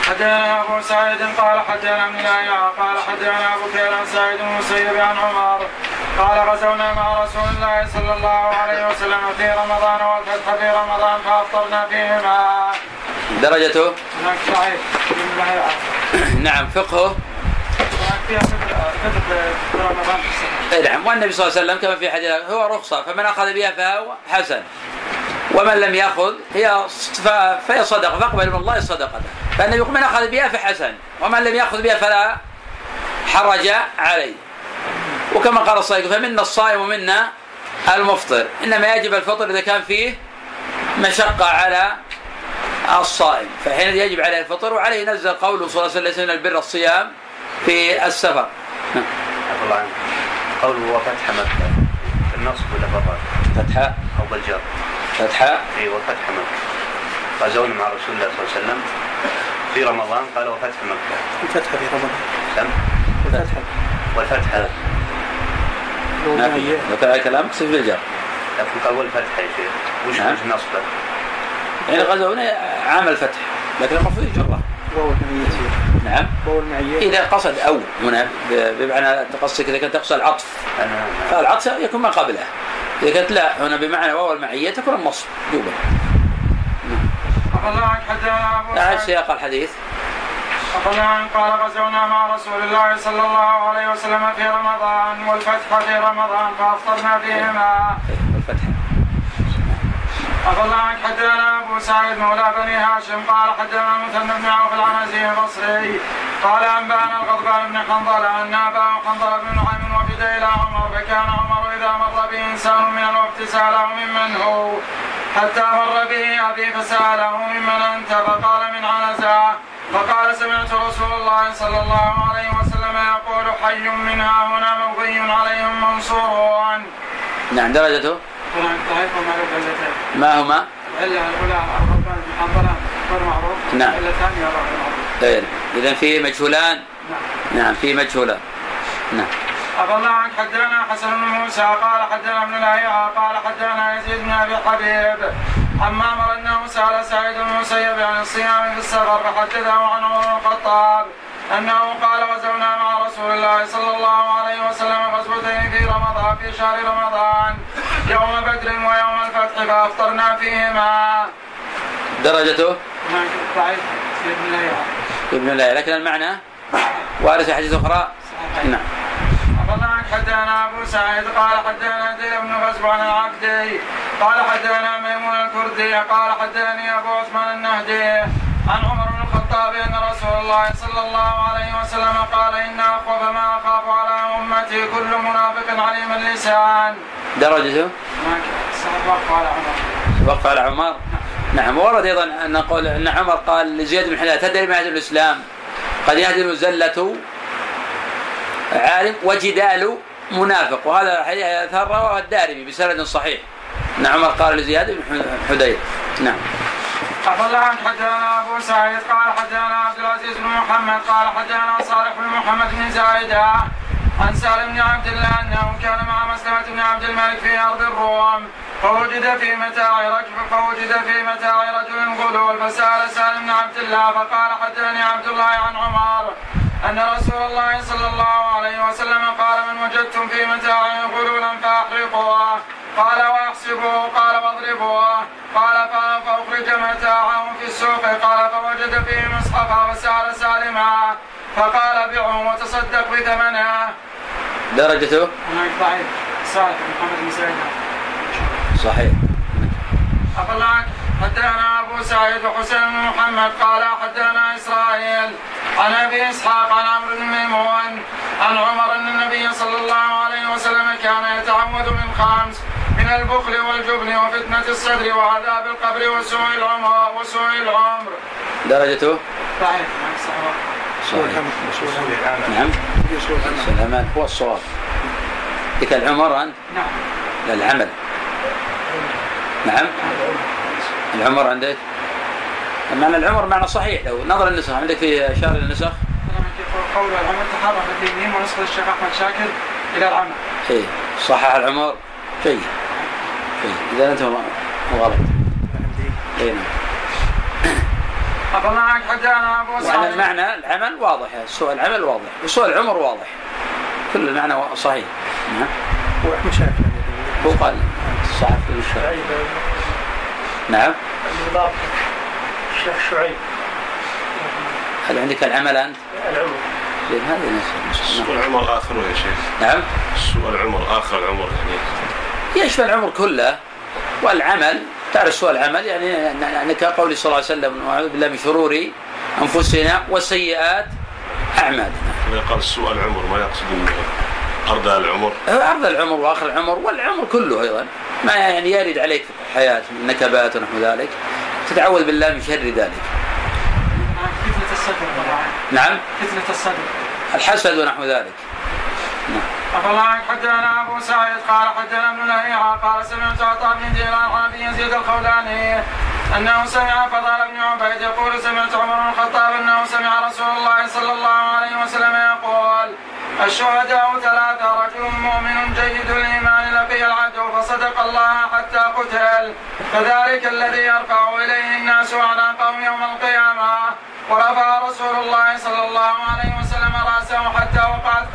حدثنا أبو سعيد قال حدثنا ابن لهيعة قال حدثنا أبو بكر عن سعيد بن المسيب عن عمر قال غزونا مع رسول الله صلى الله عليه وسلم في رمضان والفتح في رمضان فأفطرنا فيهما. درجته؟ هناك سعيد بن لهيعة. نعم. فقهه؟ فيها فتح رمضان. نعم. والنبي صلى الله عليه وسلم كما في حديث هو رخصة، فمن أخذ بها فهو حسن، ومن لم يأخذ فهي صدقة، فاقبل من الله صدقته. فالنبي يقول من أخذ بها فحسن، ومن لم يأخذ بها فلا حرج عليه. وكما قال الصائغ فمنا الصائم ومنا المفطر، إنما يجب الفطر إذا كان فيه مشقة على الصائم، فحين يجب عليه الفطر. وعليه نزل قوله صلى الله عليه وسلم ليس من البر الصيام في السفر. الله عنه. قوله وفتح مكة في النصب ولا بالرفع؟ فتحة أو بالجر؟ فتحة. وفتح مكة غزونا مع رسول الله صلى الله عليه وسلم في رمضان قال وفتح مكة. الفتح في رمضان. سم. والفتح ما في. لو كان كلام اكتب بالجر. لكن قال والفتح يا شيخ. وش نصبه؟ يعني غزونا عمل فتح، لكن المفروض يجره. نعم. إذا قصد أو هنا بمعنى تقصد إذا كان تقصد العطف، فالعطف يكون ما قبله. إذا كانت لا هنا بمعنى واو المعية تكون النصب دوبا. أعد سياق الحديث. قال غزونا مع رسول الله صلى الله عليه وسلم في رمضان والفتح في رمضان فأفطرنا فيهما. والفتح. أفضل عنك حدثنا أبو سعيد مولى بني هاشم قال حدثنا مثنى بن عوف العنزي البصري قال أنبأنا الغضبان بن حنظلة أن أباه حنظلة بن نعيم وفد إلى عمر، فكان عمر إذا مر به إنسان من الوقت سأله ممن هو، حتى مر به أبي فسأله ممن أنت، فقال من عنزة، فقال سمعت رسول الله صلى الله عليه وسلم يقول حي منها هنا مغي عليهم منصور. نعم. درجته؟ ما هما؟ العلة الأولى الغضبان بن حنظلة غير معروف. نعم. العلة الثانية غير معروف. إذن فيه مجهولان. نعم فيه مجهولان. نعم. أفضل عنك حدثنا حسن بن موسى قال حدثنا ابن لهيعة قال حدثنا يزيد بن أبي حبيب عن معمر أنه سأل سعيد بن المسيب عن الصيام في السفر، فحدثه عن عمر بن الخطاب أنه قال غزونا مع رسول الله صلى الله عليه وسلم غزوتين في رمضان في شهر رمضان يوم بدر ويوم الفتح فأفطرنا فيهما. درجته؟ ضعيف ابن لهيعة لكن المعنى وارث حديث أخرى. نعم. أفضل حدثنا أبو سعيد قال حدثنا زيد بن غزو عن العبدي قال حدثنا ميمون الكردي قال حدثني أبو عثمان النهدي عن عمر بن الخطاب أن رسول الله صلى الله عليه وسلم قال إن أخوف ما أخاف على أمتي كل منافق عليم اللسان. درجته؟ وقف على عمر. نعم. ورد أيضا أن نقول أن عمر قال لزياد بن حلال تدري ما يهدم الإسلام؟ قد يهدم الزلة عالم وجدال منافق، وهذا أثر رواه الدارمي بسند صحيح. أن عمر قال لزياد بن حدير. نعم. أفضل عنك حدثنا أبو سعيد قال حدثنا عبد العزيز بن محمد قال حدثنا صالح بن محمد بن زايدة عن سالم بن عبد الله أنه كان مع مسلمة بن عبد الملك في أرض الروم، فوجد في متاع رجل غلول، فسأل سالم بن عبد الله فقال حدثني عبد الله عن عمر أن رسول الله صلى الله عليه وسلم قال من وجدتم في متاع غلولا فأحرقوه، قال واحسبوه، قال واضربوه، قال فأخرج متاعه في السوق، قال فوجد فيه مصحفا فسأل سالما فقال بعه وتصدق بثمنه. درجته؟ هناك ضعيف. صالح محمد بن سعيد صحيح. أفضلك حدثنا أبو سعيد وحسين بن محمد قال حدثنا إسرائيل عن أبي إسحاق عن عمرو بن ميمون عن عمر أن النبي صلى الله عليه وسلم كان يتعوذ من خمس: من البخل والجبن وفتنة الصدر وعذاب القبر وسوء العمر. درجته؟ صحيح. نعم. السلامات هو الصواب. ذيك العمر أنت؟ نعم. لا العمل. نعم. العمر عندك؟ معنى العمر معنى صحيح لو نظر النسخ. عندك في شارح النسخ قول العمل تحرك الدينين ونسخ الشيخ أحمد شاكر إلى العمل. إيه صحح العمر. جيد. إذا أنت غلط. إيه. أخبرنا عنك حدثنا أبو وعن سعيد. المعنى العمل واضح، سوء العمل واضح، وسوء العمر واضح، كل المعنى صحيح. هو قال صحف الشعيب. نعم. الشيخ شعيب. هل عندك العمل أنت؟ العمر. هذا سوء العمر آخر يا شيخ. نعم. سوء العمر آخر العمر يعني يشمل العمر كله، والعمل تعرف سوء العمل يعني كقول صلى الله عليه وسلم وأعوذ بالله من شرور أنفسنا وسيئات أعمالنا. إذا قال سوء العمر ما يقصد أرض العمر. أرض العمر وآخر العمر والعمر كله أيضا ما يعني يرد عليك في الحياة من نكبات ونحو ذلك، تتعوذ بالله من شر ذلك. فتنة الصدر طبعا. نعم. فتنة الصدر. الحسد ونحو ذلك. أخبرنا عنك حدثنا أبو سعيد قال حدثنا ابن لهيعة قال سمعت عطاء بن جيلان عن أبي يزيد الخولاني أنه سمع فضال بن عبيد يقول سمعت عمر بن الخطاب أنه سمع رسول الله صلى الله عليه وسلم يقول الشهداء ثلاثة: رجل مؤمن جيد الإيمان لقي العدو فصدق الله حتى قتل، فذلك الذي يرفع إليه الناس أعناقهم يوم القيامة. ورفع رسول الله صلى الله عليه وسلم رأسه حتى وقعت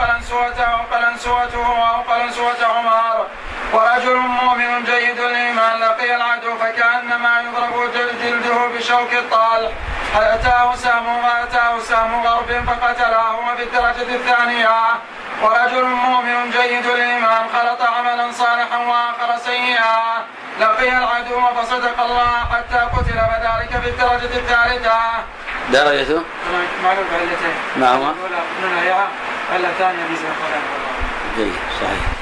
قلنسوته عمر. ورجل مؤمن جيد الإيمان لقي العدو فكأنما يضرب جلده بشوك الطلح فأتاه سهم غرب فقتله في الدرجة الثانية. ورجل مؤمن جيد الإيمان خلط عملا صالحا وآخر سيئا لقي العدو فصدق الله حتى قتل، فذلك في الدرجة الثالثة. درجته؟ معلوم بعلتين. ما هو؟ الأولى ابن لهيعة، الثانية بيزن. جيد صحيح.